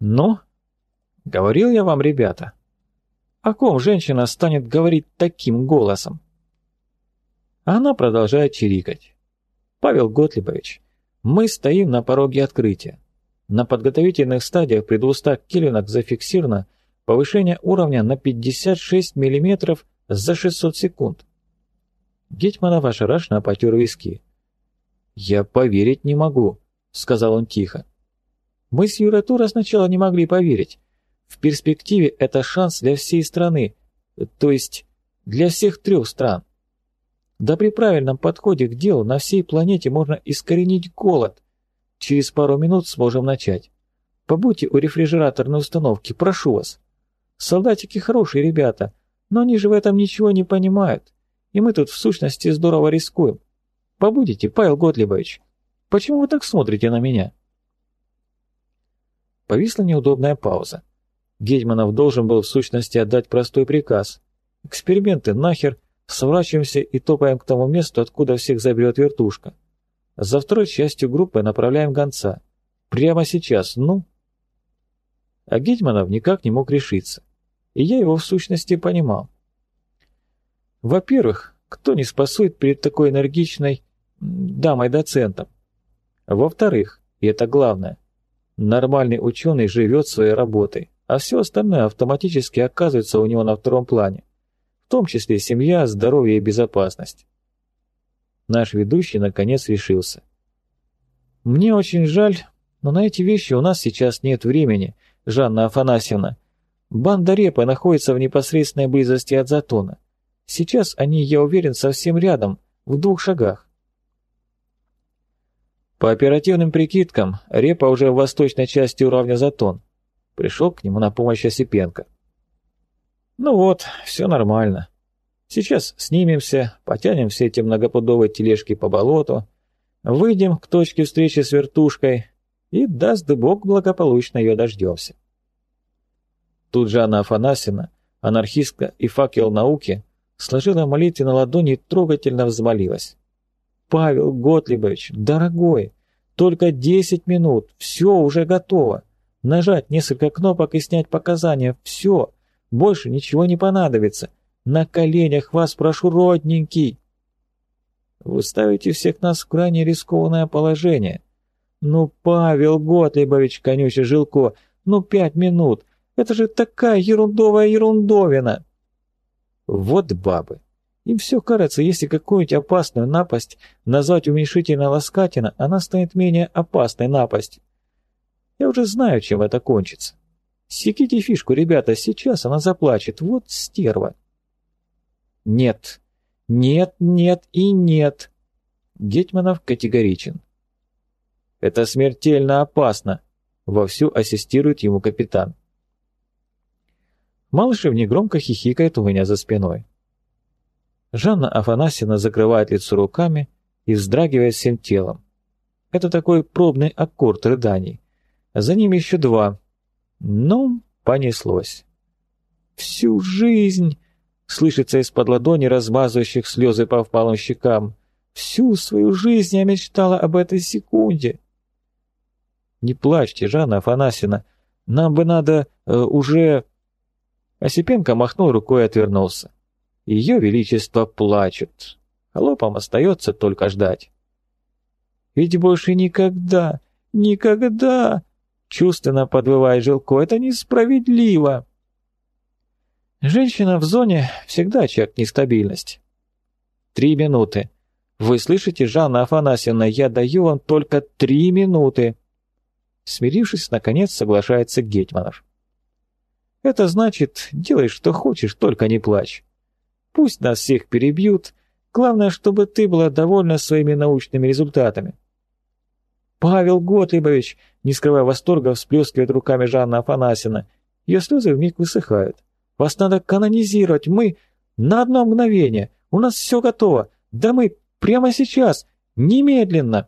Ну, говорил я вам, ребята, о ком женщина станет говорить таким голосом? А она продолжает чирикать. Павел Готлибович, мы стоим на пороге открытия. На подготовительных стадиях при 200 кельвинах зафиксировано повышение уровня на 56 мм за 600 секунд. Гетьманов ошарашенно потер виски. «Я поверить не могу», — сказал он тихо. «Мы с Юрой Тура сначала не могли поверить. В перспективе это шанс для всей страны, то есть для всех 3 стран. Да при правильном подходе к делу на всей планете можно искоренить голод. Через пару минут сможем начать. Побудьте у рефрижераторной установки, прошу вас. Солдатики хорошие ребята, но они же в этом ничего не понимают, и мы тут в сущности здорово рискуем. Побудете, Павел Готлибович. Почему вы так смотрите на меня?» Повисла неудобная пауза. Гетьманов должен был в сущности отдать простой приказ. Эксперименты нахер, сворачиваемся и топаем к тому месту, откуда всех заберет вертушка. За второй частью группы направляем гонца. Прямо сейчас, ну? А Гетьманов никак не мог решиться. И я его в сущности понимал. Во-первых, кто не спасует перед такой энергичной дамой-доцентом? Во-вторых, и это главное, нормальный ученый живет своей работой, а все остальное автоматически оказывается у него на втором плане, в том числе семья, здоровье и безопасность. Наш ведущий наконец решился. «Мне очень жаль, но на эти вещи у нас сейчас нет времени, Жанна Афанасьевна. Банда Репы находится в непосредственной близости от Затона. Сейчас они, я уверен, совсем рядом, в 2 шагах». По оперативным прикидкам, Репа уже в восточной части уровня Затон. Пришел к нему на помощь Осипенко. «Ну вот, все нормально. Сейчас снимемся, потянем все эти многопудовые тележки по болоту, выйдем к точке встречи с вертушкой и, даст Бог, благополучно ее дождемся». Тут же Анна Афанасьевна, анархистка и факел науки, сложила молитвы на ладони и трогательно взмолилась. «Павел Готлибович, дорогой, только 10 минут, все уже готово. Нажать несколько кнопок и снять показания, все, больше ничего не понадобится. На коленях вас прошу, родненький». «Вы ставите всех нас в крайне рискованное положение». «Ну, Павел Готлибович, конючий Жилко, ну 5 минут, это же такая ерундовая ерундовина». Вот бабы. Им все кажется, если какую-нибудь опасную напасть назвать уменьшительно-ласкательно, она станет менее опасной напастью. Я уже знаю, чем это кончится. Секите фишку, ребята, сейчас она заплачет. Вот стерва. Нет, нет, нет и нет. Гетьманов категоричен. Это смертельно опасно. Вовсю ассистирует ему капитан. Малышев негромко хихикает у меня за спиной. Жанна Афанасьевна закрывает лицо руками и вздрагивает всем телом. Это такой пробный аккорд рыданий. За ним еще 2. Ну, понеслось. «Всю жизнь!» — слышится из-под ладони, размазывающих слезы по впалым щекам. «Всю свою жизнь я мечтала об этой секунде!» «Не плачьте, Жанна Афанасьевна, нам бы надо уже...» Осипенко махнул рукой и отвернулся. Ее величество плачут. Холопам остается только ждать. «Ведь больше никогда, никогда!» Чувственно подвывает Жилко. «Это несправедливо!» Женщина в зоне всегда очаг нестабильности. 3 минуты. Вы слышите, Жанна Афанасьевна, я даю вам только 3 минуты. Смирившись, наконец соглашается Гетьманов. Это значит, делай, что хочешь, только не плачь. Пусть нас всех перебьют, главное, чтобы ты была довольна своими научными результатами. Павел Готлибович, не скрывая восторга, всплескивает руками Жанна Афанасьевна. Ее слезы вмиг высыхают. Вас надо канонизировать, мы на одно мгновение, у нас все готово, да мы прямо сейчас, немедленно.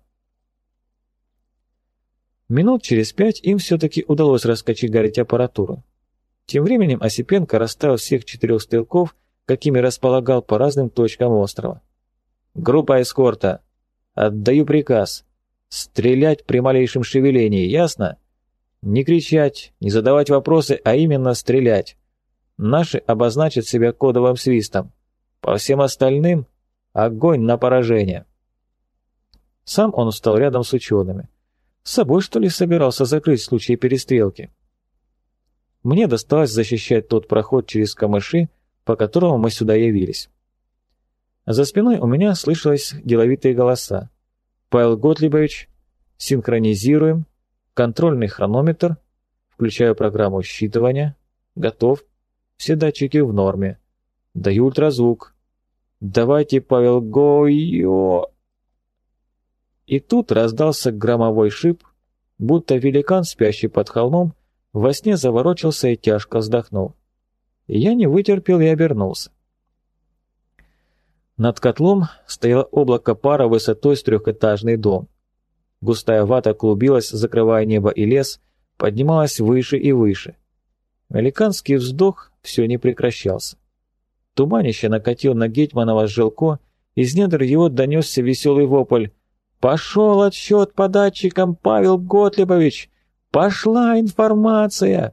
Минут через 5 им все-таки удалось раскочегарить аппаратуру. Тем временем Осипенко расставил всех 4 стрелков, какими располагал по разным точкам острова. «Группа эскорта, отдаю приказ. Стрелять при малейшем шевелении, ясно? Не кричать, не задавать вопросы, а именно стрелять. Наши обозначат себя кодовым свистом. По всем остальным — огонь на поражение. Сам он встал рядом с учеными. С собой, что ли, собирался закрыть в случае перестрелки? Мне досталось защищать тот проход через камыши, по которому мы сюда явились. За спиной у меня слышались деловитые голоса. «Павел Готлибович, синхронизируем, контрольный хронометр, включаю программу считывания, готов, все датчики в норме, даю ультразвук. Давайте, Павел, го-йо!» И тут раздался громовой шип, будто великан, спящий под холмом, во сне заворочился и тяжко вздохнул. Я не вытерпел и обернулся. Над котлом стояло облако пара высотой с трехэтажный дом. Густая вата клубилась, закрывая небо и лес, поднималась выше и выше. Великанский вздох все не прекращался. Туманище накатил на Гетьманова Жилко, из недр его донесся веселый вопль. «Пошел отсчет по датчикам, Павел Готлибович! Пошла информация!»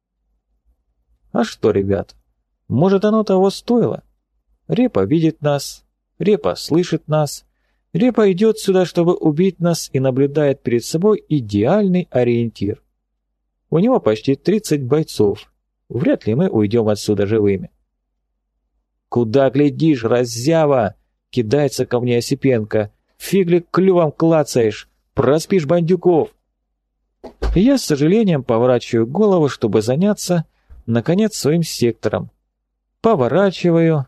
А что, ребят, может, оно того стоило? Репа видит нас, Репа слышит нас, Репа идет сюда, чтобы убить нас, и наблюдает перед собой идеальный ориентир. У него почти 30 бойцов. Вряд ли мы уйдем отсюда живыми. «Куда глядишь, раззява?» — кидается ко мне Осипенко. «Фиглик клювом клацаешь, проспишь бандюков!» И я с сожалением поворачиваю голову, чтобы заняться, наконец, своим сектором. Поворачиваю,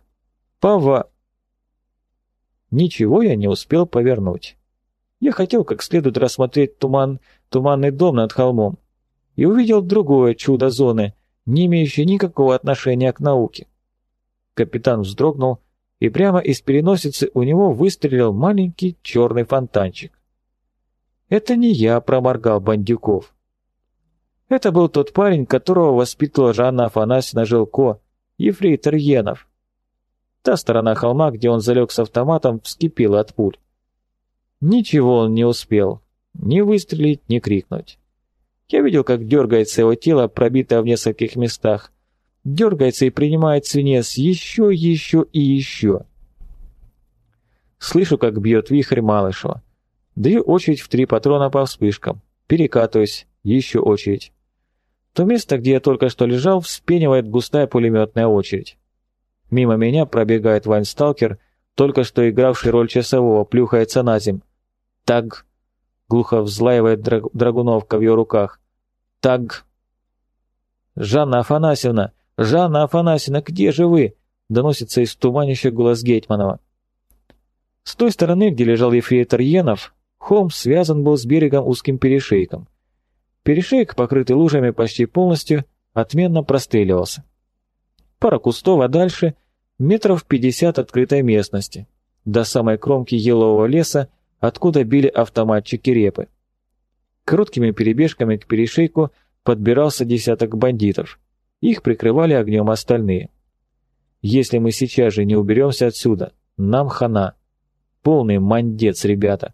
Ничего я не успел повернуть. Я хотел как следует рассмотреть туманный дом над холмом и увидел другое чудо зоны, не имеющее никакого отношения к науке. Капитан вздрогнул, и прямо из переносицы у него выстрелил маленький черный фонтанчик. Это не я проморгал бандюков. Это был тот парень, которого воспитывала Жанна Афанасьевна Жилко, ефрейтор Енов. Та сторона холма, где он залег с автоматом, вскипела от пуль. Ничего он не успел, ни выстрелить, ни крикнуть. Я видел, как дергается его тело, пробитое в нескольких местах. Дергается и принимает свинец еще и еще. Слышу, как бьет вихрь Малышева. Даю очередь в 3 патрона по вспышкам. Перекатываюсь, еще очередь. То место, где я только что лежал, вспенивает густая пулеметная очередь. Мимо меня пробегает вайнсталкер, только что игравший роль часового, плюхается на земь. «Таг!» — глухо взлаивает драгуновка в ее руках. «Таг!» «Жанна Афанасьевна! Жанна Афанасьевна, где же вы?» — доносится из туманища голос Гетьманова. С той стороны, где лежал ефрейтор Енов, холм связан был с берегом узким перешейком. Перешейк, покрытый лужами почти полностью, отменно простреливался. Пара кустов, а дальше метров 50 открытой местности, до самой кромки елового леса, откуда били автоматчики Репы. Короткими перебежками к перешейку подбирался десяток бандитов. Их прикрывали огнем остальные. Если мы сейчас же не уберемся отсюда, нам хана. Полный мандец, ребята.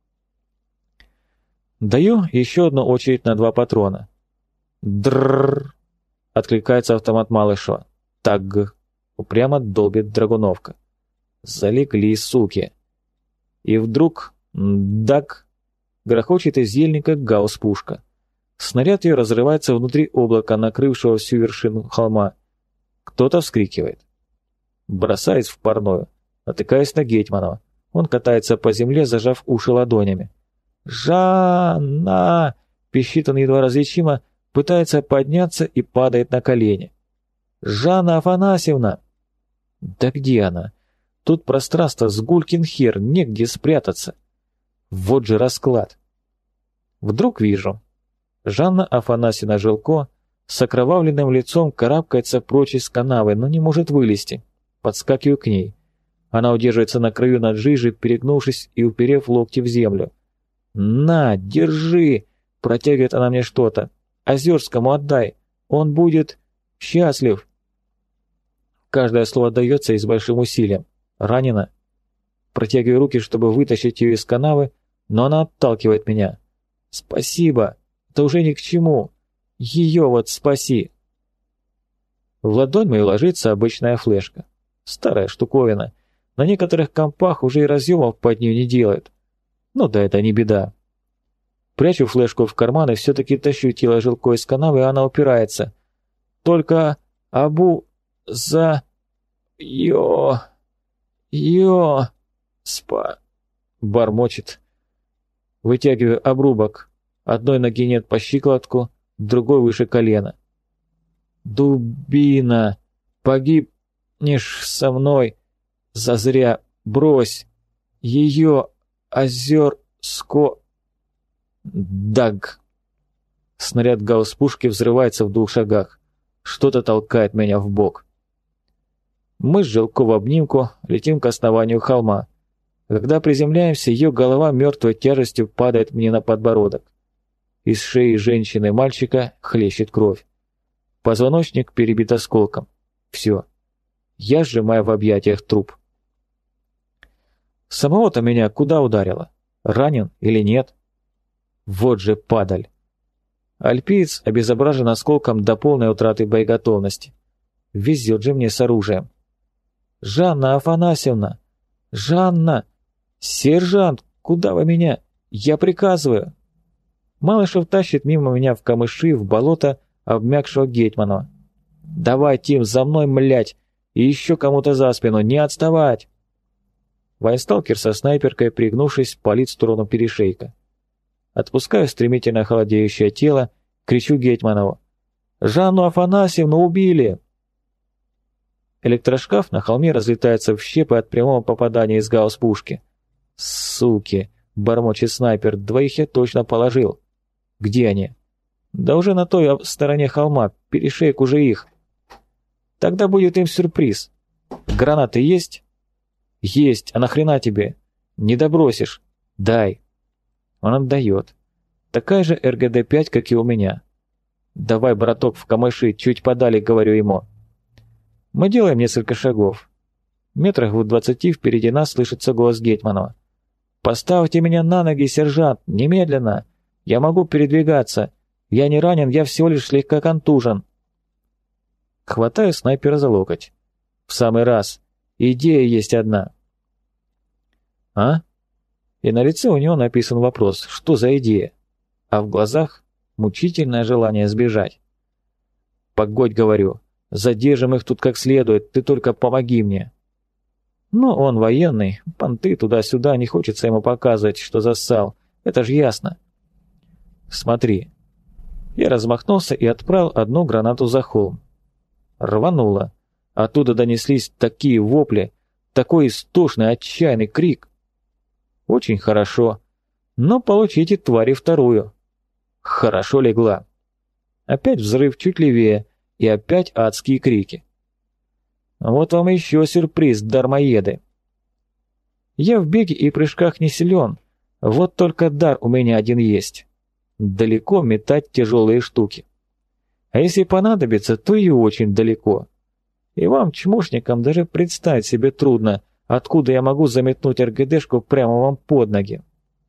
Даю еще одну очередь на 2 патрона. Дррррр. Откликается автомат Малышева. Таг. Упрямо долбит драгуновка. Залегли, суки. И вдруг... Дак. Грохочет из ельника гаусс-пушка. Снаряд ее разрывается внутри облака, накрывшего всю вершину холма. Кто-то вскрикивает. Бросаюсь в парную, натыкаясь на Гетьманова. Он катается по земле, зажав уши ладонями. «Жанна!» — пищит он едва различимо, пытается подняться и падает на колени. «Жанна Афанасьевна!» «Да где она? Тут пространство с гулькин хер, негде спрятаться. Вот же расклад!» Вдруг вижу. Жанна Афанасьевна Жилко с окровавленным лицом карабкается прочь из канавы, но не может вылезти. Подскакиваю к ней. Она удерживается на краю над жижей, перегнувшись и уперев локти в землю. «На, держи!» — протягивает она мне что-то. «Озерскому отдай, он будет счастлив!» Каждое слово дается и с большим усилием. Ранена. Протягиваю руки, чтобы вытащить ее из канавы, но она отталкивает меня. «Спасибо, это уже ни к чему. Ее вот спаси. В ладонь мою ложится обычная флешка. Старая штуковина. На некоторых компах уже и разъемов под нее не делают. Ну да это не беда. Прячу флешку в карман и все-таки тащу тело Жилко из канавы, и она упирается. Только за... Йо... Бормочет. Вытягиваю обрубок. Одной ноги нет по щиколотку, другой выше колена. Дубина, погибнешь со мной. Зазря, брось. Ее озерско... Даг. Снаряд гаусс-пушки взрывается в 2 шагах. Что-то толкает меня в бок. Мы с Жилко в обнимку летим к основанию холма. Когда приземляемся, ее голова мертвой тяжестью падает мне на подбородок. Из шеи женщины и мальчика хлещет кровь. Позвоночник перебит осколком. Все. Я сжимаю в объятиях труп. Самого-то меня куда ударило? Ранен или нет? Вот же падаль. Альпиец обезображен осколком до полной утраты боеготовности. Везет же мне с оружием. «Жанна Афанасьевна! Жанна! Сержант, куда вы меня? Я приказываю!» Малышев тащит мимо меня в камыши, в болото обмякшего Гетманова. «Давай, Тим, за мной, млять! И еще кому-то за спину, не отставать!» Вайнсталкер со снайперкой, пригнувшись, палит в сторону перешейка. Отпускаю стремительно холодеющее тело, кричу Гетманову. «Жанну Афанасьевну убили!» Электрошкаф на холме разлетается в щепы от прямого попадания из гаусс-пушки. «Суки!» — бормочет снайпер. «2 я точно положил». «Где они?» «Да уже на той стороне холма. Перешейк уже их». «Тогда будет им сюрприз. Гранаты есть?» «Есть. А нахрена тебе?» «Не добросишь. Дай». Он отдает. Такая же РГД-5, как и у меня. «Давай, браток, в камыши, чуть подали», — говорю ему. Мы делаем несколько шагов. Метрах в 20 впереди нас слышится голос Гетманова. «Поставьте меня на ноги, сержант, немедленно! Я могу передвигаться. Я не ранен, я всего лишь слегка контужен». Хватаю снайпера за локоть. «В самый раз. Идея есть одна». «А?» И на лице у него написан вопрос, что за идея? А в глазах мучительное желание сбежать. «Погодь», — говорю, — «задержим их тут как следует, ты только помоги мне». Но он военный, понты туда-сюда, не хочется ему показывать, что зассал, это ж ясно. «Смотри». Я размахнулся и отправил одну гранату за холм. Рвануло. Оттуда донеслись такие вопли, такой истошный, отчаянный крик. Очень хорошо. Но получите, твари, вторую. Хорошо легла. Опять взрыв чуть левее, и опять адские крики. Вот вам еще сюрприз, дармоеды. Я в беге и прыжках не силен, вот только дар у меня один есть. Далеко метать тяжелые штуки. А если понадобится, то и очень далеко. И вам, чмошникам, даже представить себе трудно, откуда я могу заметнуть РГДшку прямо вам под ноги.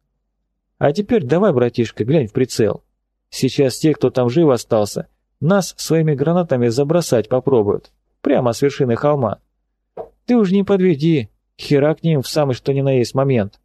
А теперь давай, братишка, глянь в прицел. Сейчас те, кто там жив остался, нас своими гранатами забросать попробуют. Прямо с вершины холма. Ты уж не подведи, хера к ним в самый что ни на есть момент.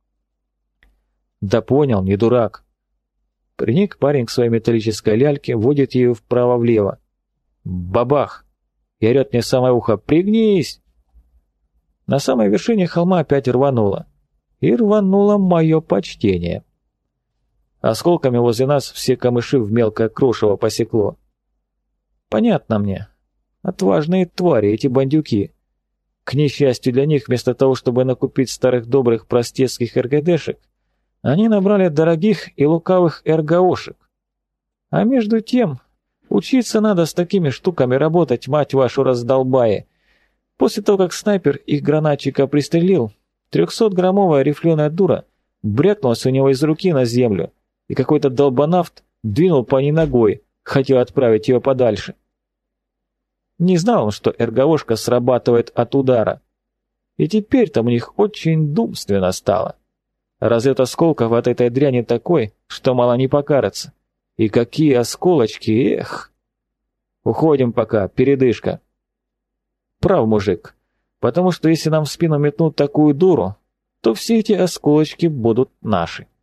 Да понял, не дурак. Приник парень к своей металлической ляльке, водит ее вправо-влево. Бабах! И орет мне в самое ухо: «Пригнись!» На самой вершине холма опять рвануло. И рвануло мое почтение. Осколками возле нас все камыши в мелкое крошево посекло. Понятно мне. Отважные твари, эти бандюки. К несчастью для них, вместо того, чтобы накупить старых добрых простецких РГДшек, они набрали дорогих и лукавых РГОшек. А между тем, учиться надо с такими штуками работать, мать вашу, раздолбая. После того, как снайпер их гранатчика пристрелил, 300-граммовая рифленая дура брякнулась у него из руки на землю, и какой-то долбанавт двинул по ней ногой, хотел отправить ее подальше. Не знал он, что РГОшка срабатывает от удара. И теперь там у них очень думственно стало. Разлет осколков от этой дряни такой, что мало не покараться. И какие осколочки, эх! Уходим пока, передышка. Прав, мужик, потому что если нам в спину метнут такую дуру, то все эти осколочки будут наши.